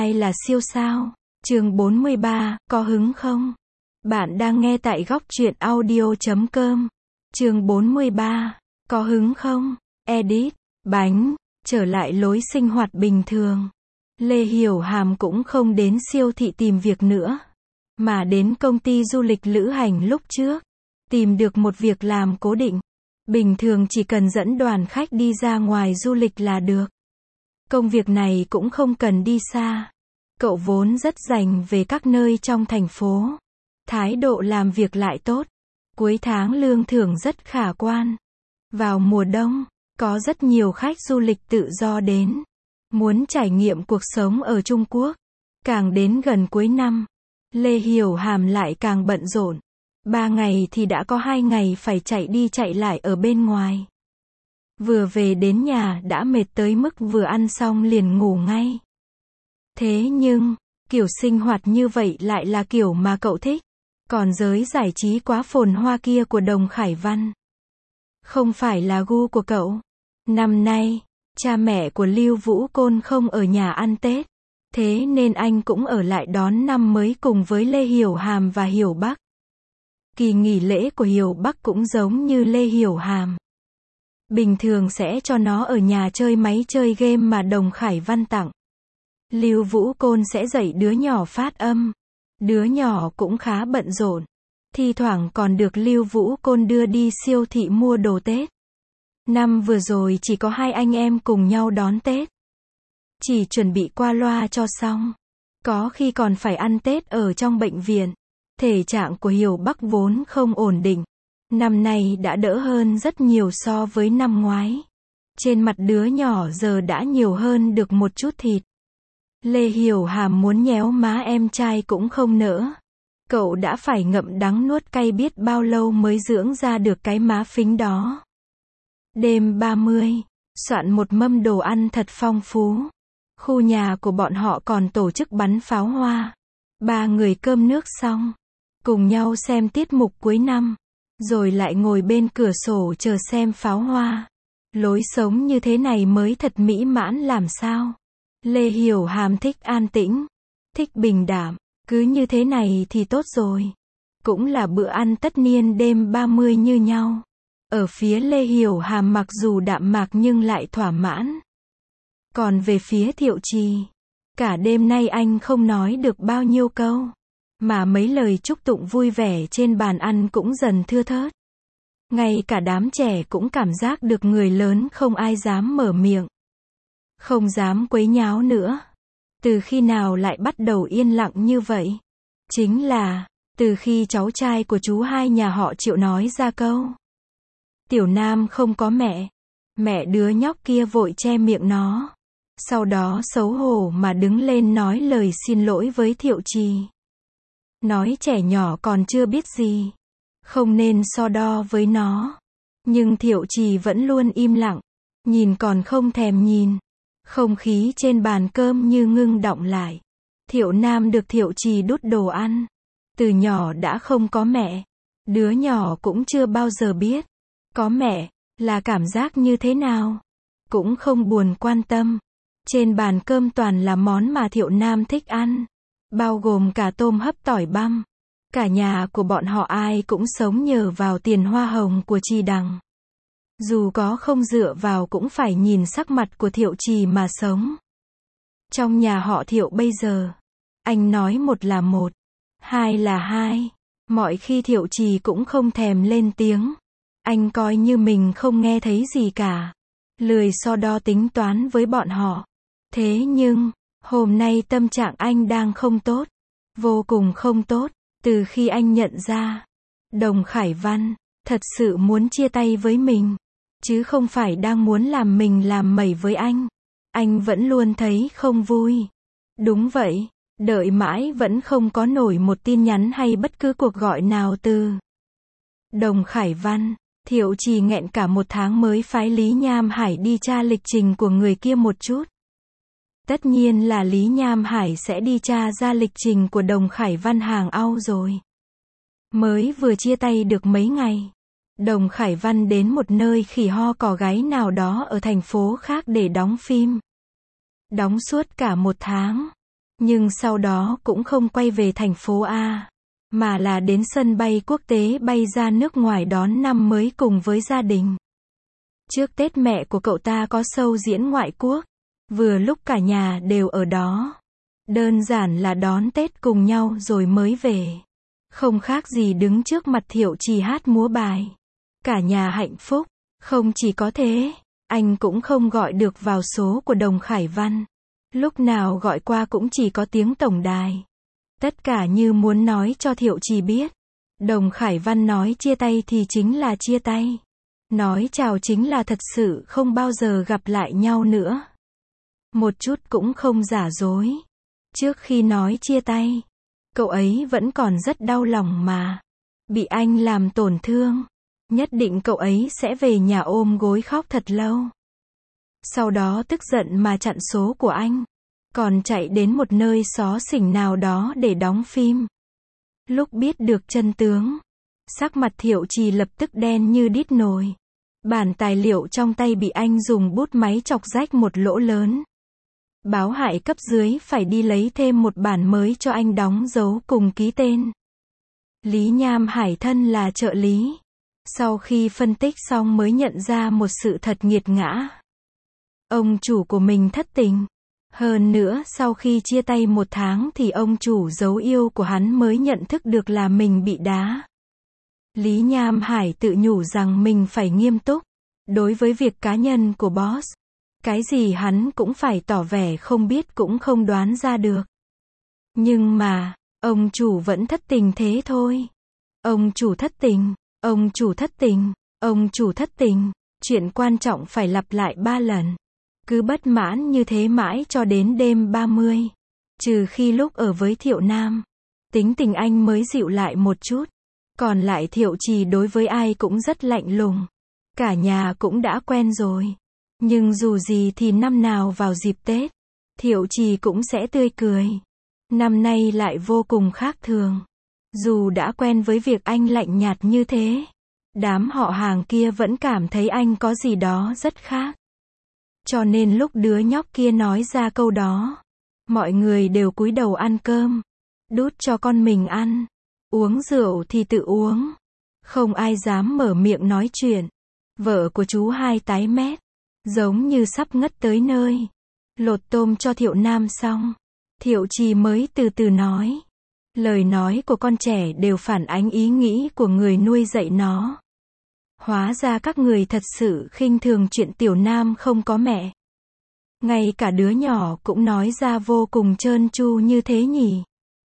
ai là siêu sao? Chương 43, có hứng không? Bạn đang nghe tại góc truyện audio.com. Chương 43, có hứng không? Edit, bánh, trở lại lối sinh hoạt bình thường. Lê Hiểu Hàm cũng không đến siêu thị tìm việc nữa, mà đến công ty du lịch lữ hành lúc trước. Tìm được một việc làm cố định. Bình thường chỉ cần dẫn đoàn khách đi ra ngoài du lịch là được. Công việc này cũng không cần đi xa. Cậu vốn rất rành về các nơi trong thành phố. Thái độ làm việc lại tốt. Cuối tháng lương thưởng rất khả quan. Vào mùa đông, có rất nhiều khách du lịch tự do đến. Muốn trải nghiệm cuộc sống ở Trung Quốc. Càng đến gần cuối năm, Lê Hiểu Hàm lại càng bận rộn. 3 ngày thì đã có 2 ngày phải chạy đi chạy lại ở bên ngoài. Vừa về đến nhà đã mệt tới mức vừa ăn xong liền ngủ ngay. Thế nhưng, kiểu sinh hoạt như vậy lại là kiểu mà cậu thích. Còn giới giải trí quá phồn hoa kia của Đồng Khải Văn, không phải là gu của cậu. Năm nay, cha mẹ của Lưu Vũ Côn không ở nhà ăn Tết. Thế nên anh cũng ở lại đón năm mới cùng với Lê Hiểu Hàm và Hiểu Bắc. Kỳ nghỉ lễ của Hiểu Bắc cũng giống như Lê Hiểu Hàm. Bình thường sẽ cho nó ở nhà chơi máy chơi game mà Đồng Khải Văn tặng. Lưu Vũ Côn sẽ dạy đứa nhỏ phát âm. Đứa nhỏ cũng khá bận rộn. Thi thoảng còn được Lưu Vũ Côn đưa đi siêu thị mua đồ Tết. Năm vừa rồi chỉ có 2 anh em cùng nhau đón Tết. Chỉ chuẩn bị qua loa cho xong. Có khi còn phải ăn Tết ở trong bệnh viện. Thể trạng của Hiểu Bắc vốn không ổn định. Năm nay đã đỡ hơn rất nhiều so với năm ngoái. Trên mặt đứa nhỏ giờ đã nhiều hơn được một chút thịt. Lê Hiểu Hàm muốn nhéo má em trai cũng không nỡ. Cậu đã phải ngậm đắng nuốt cay biết bao lâu mới dưỡng ra được cái má phính đó. Đêm 30, soạn một mâm đồ ăn thật phong phú. Khu nhà của bọn họ còn tổ chức bắn pháo hoa. 3 người cơm nước xong, cùng nhau xem tiết mục cuối năm, rồi lại ngồi bên cửa sổ chờ xem pháo hoa. Lối sống như thế này mới thật mỹ mãn làm sao. Lê Hiểu Hàm thích an tĩnh, thích bình đạm, cứ như thế này thì tốt rồi. Cũng là bữa ăn tất niên đêm 30 như nhau. Ở phía Lê Hiểu Hàm mặc dù đạm mạc nhưng lại thỏa mãn. Còn về phía Thiệu Trì, cả đêm nay anh không nói được bao nhiêu câu, mà mấy lời chúc tụng vui vẻ trên bàn ăn cũng dần thưa thớt. Ngay cả đám trẻ cũng cảm giác được người lớn không ai dám mở miệng, không dám quấy nháo nữa. Từ khi nào lại bắt đầu yên lặng như vậy? Chính là, từ khi cháu trai của chú hai nhà họ Triệu nói ra câu Tiểu Nam không có mẹ. Mẹ đứa nhóc kia vội che miệng nó. Sau đó xấu hổ mà đứng lên nói lời xin lỗi với Thiệu Trì. Nói trẻ nhỏ còn chưa biết gì, không nên so đo với nó. Nhưng Thiệu Trì vẫn luôn im lặng, nhìn còn không thèm nhìn. Không khí trên bàn cơm như ngưng đọng lại. Thiệu Nam được Thiệu Trì đút đồ ăn. Từ nhỏ đã không có mẹ. Đứa nhỏ cũng chưa bao giờ biết có mẹ là cảm giác như thế nào. Cũng không buồn quan tâm. Trên bàn cơm toàn là món mà Thiệu Nam thích ăn, bao gồm cả tôm hấp tỏi băm. Cả nhà của bọn họ ai cũng sống nhờ vào tiền hoa hồng của Trì Đằng. Dù có không dựa vào cũng phải nhìn sắc mặt của Thiệu Trì mà sống. Trong nhà họ Thiệu bây giờ, anh nói một là một, hai là hai. Mọi khi Thiệu Trì cũng không thèm lên tiếng. Anh coi như mình không nghe thấy gì cả. Lười so đo tính toán với bọn họ. Thế nhưng, hôm nay tâm trạng anh đang không tốt. Vô cùng không tốt. Từ khi anh nhận ra, Đồng Khải Văn thật sự muốn chia tay với mình, chứ không phải đang muốn làm mình làm mẩy với anh vẫn luôn thấy không vui. Đúng vậy, đợi mãi vẫn không có nổi một tin nhắn hay bất cứ cuộc gọi nào từ Đồng Khải Văn. Thiệu Trì nghẹn cả 1 tháng mới phái Lý Nham Hải đi tra lịch trình của người kia một chút. Tất nhiên là Lý Nham Hải sẽ đi tra ra lịch trình của Đồng Khải Văn hàng au rồi. Mới vừa chia tay được mấy ngày, Đồng Khải Văn đến một nơi khỉ ho cò gáy nào đó ở thành phố khác để đóng phim. Đóng suốt cả 1 tháng. Nhưng sau đó cũng không quay về thành phố A, mà là đến sân bay quốc tế bay ra nước ngoài đón năm mới cùng với gia đình. Trước Tết mẹ của cậu ta có show diễn ngoại quốc, vừa lúc cả nhà đều ở đó. Đơn giản là đón Tết cùng nhau rồi mới về. Không khác gì đứng trước mặt Thiệu Trì hát múa bài. Cả nhà hạnh phúc. Không chỉ có thế, anh cũng không gọi được vào số của Đồng Khải Văn. Lúc nào gọi qua cũng chỉ có tiếng tổng đài. Tất cả như muốn nói cho Thiệu Trì biết. Đồng Khải Văn nói chia tay thì chính là chia tay. Nói chào chính là thật sự không bao giờ gặp lại nhau nữa. Một chút cũng không giả dối. Trước khi nói chia tay, cậu ấy vẫn còn rất đau lòng mà. Bị anh làm tổn thương. Nhất định cậu ấy sẽ về nhà ôm gối khóc thật lâu. Sau đó tức giận mà chặn số của anh. Còn chạy đến một nơi xó xỉnh nào đó để đóng phim. Lúc biết được chân tướng, sắc mặt Thiệu Trì lập tức đen như đít nồi. Bản tài liệu trong tay bị anh dùng bút máy chọc rách một lỗ lớn. Báo hại cấp dưới phải đi lấy thêm một bản mới cho anh đóng dấu cùng ký tên. Lý Nham Hải thân là trợ lý. Sau khi phân tích xong mới nhận ra một sự thật nghiệt ngã. Ông chủ của mình thất tình. Hơn nữa sau khi chia tay 1 tháng thì ông chủ giấu yêu của hắn mới nhận thức được là mình bị đá. Lý Nham Hải tự nhủ rằng mình phải nghiêm túc. Đối với việc cá nhân của boss. Cái gì hắn cũng phải tỏ vẻ không biết cũng không đoán ra được. Nhưng mà, ông chủ vẫn thất tình thế thôi. Ông chủ thất tình, ông chủ thất tình, ông chủ thất tình. Chuyện quan trọng phải lặp lại 3 lần. Cứ bất mãn như thế mãi cho đến đêm 30. Trừ khi lúc ở với Thiệu Nam. Tính tình anh mới dịu lại một chút. Còn lại Thiệu Trì đối với ai cũng rất lạnh lùng. Cả nhà cũng đã quen rồi. Nhưng dù gì thì năm nào vào dịp Tết, Thiệu Trì cũng sẽ tươi cười. Năm nay lại vô cùng khác thường. Dù đã quen với việc anh lạnh nhạt như thế, đám họ hàng kia vẫn cảm thấy anh có gì đó rất khác. Cho nên lúc đứa nhóc kia nói ra câu đó, mọi người đều cúi đầu ăn cơm, đút cho con mình ăn, uống rượu thì tự uống. Không ai dám mở miệng nói chuyện. Vợ của chú Hai tái mét, giống như sắp ngất tới nơi. Lột tôm cho Thiệu Nam xong, Thiệu Trì mới từ từ nói. Lời nói của con trẻ đều phản ánh ý nghĩ của người nuôi dạy nó. Hóa ra các người thật sự khinh thường chuyện Tiểu Nam không có mẹ. Ngay cả đứa nhỏ cũng nói ra vô cùng trơn tru như thế nhỉ.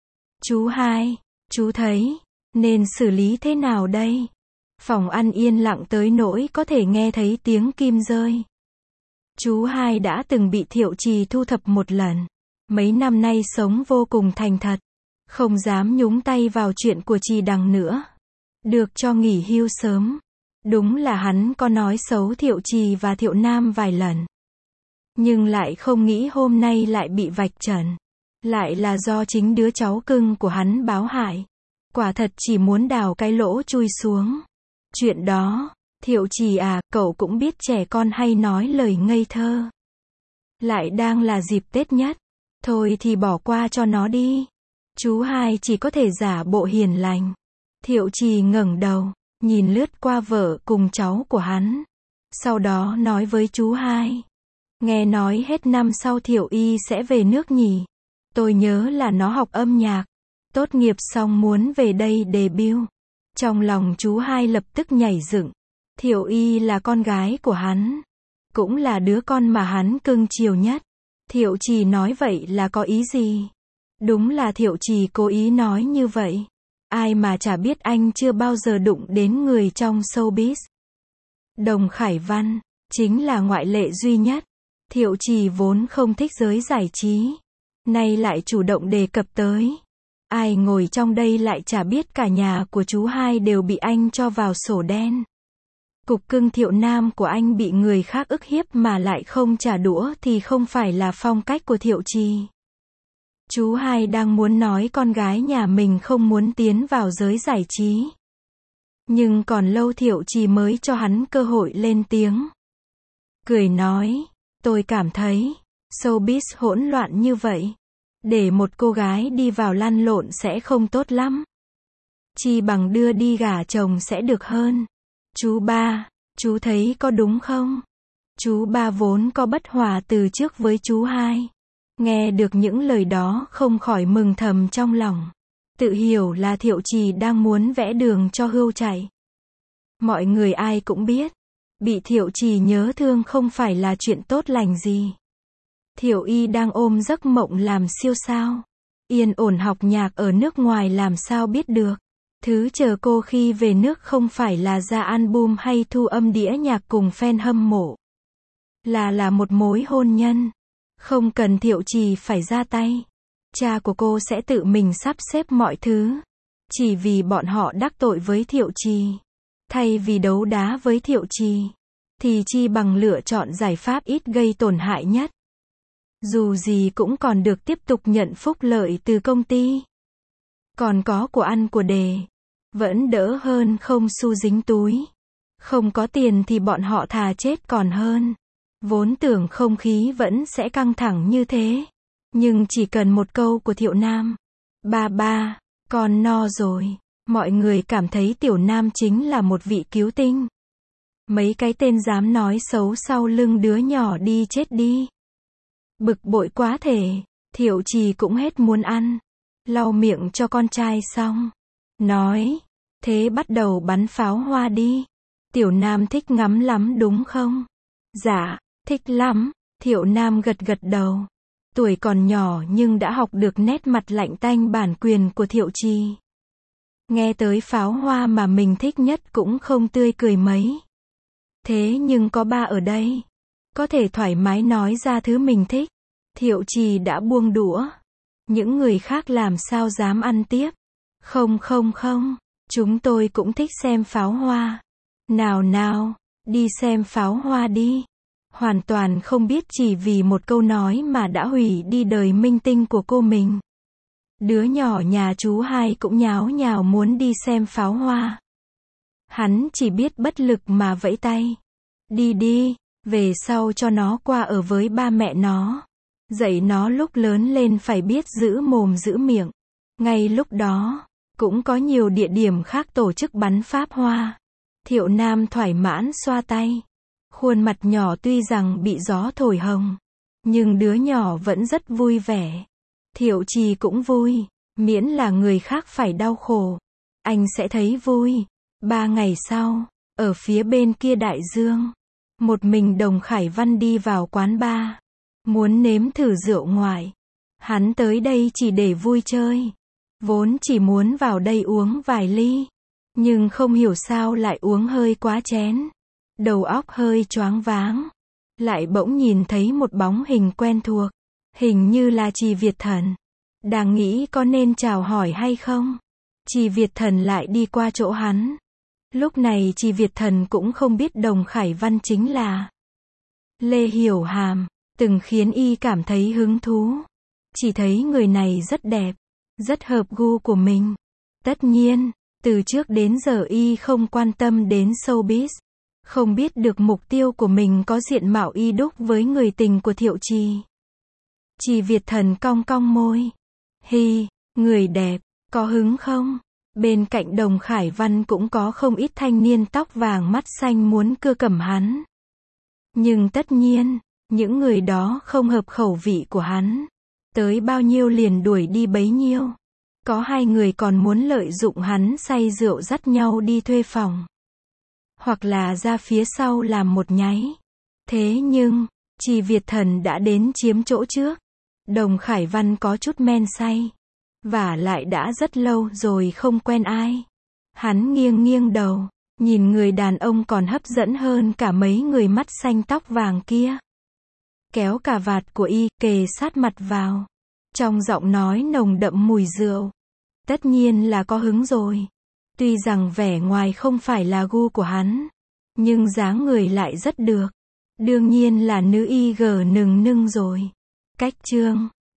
Chú Hai, chú thấy, nên xử lý thế nào đây? Phòng ăn yên lặng tới nỗi có thể nghe thấy tiếng kim rơi. Chú Hai đã từng bị Thiệu Trì thu thập một lần. Mấy năm nay sống vô cùng thành thật. Không dám nhúng tay vào chuyện của Trì Đằng nữa. Được cho nghỉ hưu sớm. Đúng là hắn có nói xấu Thiệu Trì và Thiệu Nam vài lần. Nhưng lại không nghĩ hôm nay lại bị vạch trần. Lại là do chính đứa cháu cưng của hắn báo hại. Quả thật chỉ muốn đào cái lỗ chui xuống. Chuyện đó, Thiệu Trì à, cậu cũng biết trẻ con hay nói lời ngây thơ. Lại đang là dịp Tết nhất. Thôi thì bỏ qua cho nó đi. Chú Hai chỉ có thể giả bộ hiền lành. Thiệu Trì ngẩng đầu, nhìn lướt qua vợ cùng cháu của hắn. Sau đó nói với chú Hai. Nghe nói hết năm sau Thiệu Y sẽ về nước nhỉ. Tôi nhớ là nó học âm nhạc. Tốt nghiệp xong muốn về đây debut. Trong lòng chú Hai lập tức nhảy dựng. Thiệu Y là con gái của hắn. Cũng là đứa con mà hắn cưng chiều nhất. Thiệu Trì nói vậy là có ý gì? Đúng là Thiệu Trì cố ý nói như vậy. Ai mà chả biết anh chưa bao giờ đụng đến người trong showbiz. Đồng Khải Văn, chính là ngoại lệ duy nhất. Thiệu Trì vốn không thích giới giải trí. Nay lại chủ động đề cập tới. Ai ngồi trong đây lại chả biết cả nhà của chú Hai đều bị anh cho vào sổ đen. Cục cưng Thiệu Nam của anh bị người khác ức hiếp mà lại không trả đũa thì không phải là phong cách của Thiệu Trì. Chú Hai đang muốn nói con gái nhà mình không muốn tiến vào giới giải trí. Nhưng còn lâu Thiệu Trì mới cho hắn cơ hội lên tiếng. Cười nói, tôi cảm thấy, showbiz hỗn loạn như vậy. Để một cô gái đi vào lăn lộn sẽ không tốt lắm. Chi bằng đưa đi gả chồng sẽ được hơn. Chú ba, chú thấy có đúng không? Chú ba vốn có bất hòa từ trước với chú hai. Nghe được những lời đó không khỏi mừng thầm trong lòng. Tự hiểu là Thiệu Trì đang muốn vẽ đường cho Hưu chạy. Mọi người ai cũng biết, bị Thiệu Trì nhớ thương không phải là chuyện tốt lành gì. Thiệu Y đang ôm giấc mộng làm siêu sao. Yên ổn học nhạc ở nước ngoài làm sao biết được. Thứ chờ cô khi về nước không phải là ra album hay thu âm đĩa nhạc cùng fan hâm mộ. Là một mối hôn nhân. Không cần Thiệu Trì phải ra tay. Cha của cô sẽ tự mình sắp xếp mọi thứ. Chỉ vì bọn họ đắc tội với Thiệu Trì. Thay vì đấu đá với Thiệu Trì, thì chi bằng lựa chọn giải pháp ít gây tổn hại nhất. Dù gì cũng còn được tiếp tục nhận phúc lợi từ công ty. Còn có của ăn của đề. Vẫn đỡ hơn không xu dính túi. Không có tiền thì bọn họ thà chết còn hơn. Vốn tưởng không khí vẫn sẽ căng thẳng như thế. Nhưng chỉ cần một câu của Thiệu Nam. Ba, con no rồi. Mọi người cảm thấy Tiểu Nam chính là một vị cứu tinh. Mấy cái tên dám nói xấu sau lưng đứa nhỏ đi chết đi. Bực bội quá thể. Thiệu Trì cũng hết muốn ăn. Lau miệng cho con trai xong. Nói. Thế bắt đầu bắn pháo hoa đi. Tiểu Nam thích ngắm lắm đúng không? Dạ, thích lắm. Thiệu Nam gật gật đầu. Tuổi còn nhỏ nhưng đã học được nét mặt lạnh tanh bản quyền của Thiệu Trì. Nghe tới pháo hoa mà mình thích nhất cũng không tươi cười mấy. Thế nhưng có ba ở đây. Có thể thoải mái nói ra thứ mình thích. Thiệu Trì đã buông đũa. Những người khác làm sao dám ăn tiếp. Không. Chúng tôi cũng thích xem pháo hoa. Nào, đi xem pháo hoa đi. Hoàn toàn không biết chỉ vì một câu nói mà đã hủy đi đời minh tinh của cô mình. Đứa nhỏ nhà chú hai cũng nháo nhào muốn đi xem pháo hoa. Hắn chỉ biết bất lực mà vẫy tay. Đi, về sau cho nó qua ở với ba mẹ nó. Dạy nó lúc lớn lên phải biết giữ mồm giữ miệng. Ngay lúc đó, cũng có nhiều địa điểm khác tổ chức bắn pháo hoa. Thiệu Nam thoải mãn xoa tay. Khuôn mặt nhỏ tuy rằng bị gió thổi hồng, nhưng đứa nhỏ vẫn rất vui vẻ. Thiệu Trì cũng vui, miễn là người khác phải đau khổ. Anh sẽ thấy vui. 3 ngày sau, ở phía bên kia đại dương, một mình Đồng Khải Văn đi vào quán bar. Muốn nếm thử rượu ngoại. Hắn tới đây chỉ để vui chơi. Vốn chỉ muốn vào đây uống vài ly. Nhưng không hiểu sao lại uống hơi quá chén. Đầu óc hơi choáng váng. Lại bỗng nhìn thấy một bóng hình quen thuộc. Hình như là Trì Việt Thần. Đang nghĩ có nên chào hỏi hay không. Trì Việt Thần lại đi qua chỗ hắn. Lúc này Trì Việt Thần cũng không biết Đồng Khải Văn chính là Lê Hiểu Hàm. Từng khiến y cảm thấy hứng thú. Chỉ thấy người này rất đẹp. Rất hợp gu của mình. Tất nhiên, từ trước đến giờ y không quan tâm đến showbiz. Không biết được mục tiêu của mình có diện mạo y đúc với người tình của Thiệu Trì. Trì Việt Thần cong cong môi. Hi, người đẹp, có hứng không? Bên cạnh Đồng Khải Văn cũng có không ít thanh niên tóc vàng mắt xanh muốn cưa cẩm hắn. Nhưng tất nhiên, những người đó không hợp khẩu vị của hắn. Tới bao nhiêu liền đuổi đi bấy nhiêu. Có 2 người còn muốn lợi dụng hắn say rượu dắt nhau đi thuê phòng. Hoặc là ra phía sau làm một nháy. Thế nhưng, Trì Việt Thần đã đến chiếm chỗ trước. Đồng Khải Văn có chút men say. Vả lại đã rất lâu rồi không quen ai. Hắn nghiêng đầu, nhìn người đàn ông còn hấp dẫn hơn cả mấy người mắt xanh tóc vàng kia. Kéo cà vạt của y, kề sát mặt vào. Trong giọng nói nồng đậm mùi rượu. Tất nhiên là có hứng rồi. Tuy rằng vẻ ngoài không phải là gu của hắn, nhưng dáng người lại rất được. Đương nhiên là nữ y gờ nừng nưng rồi. Cách chương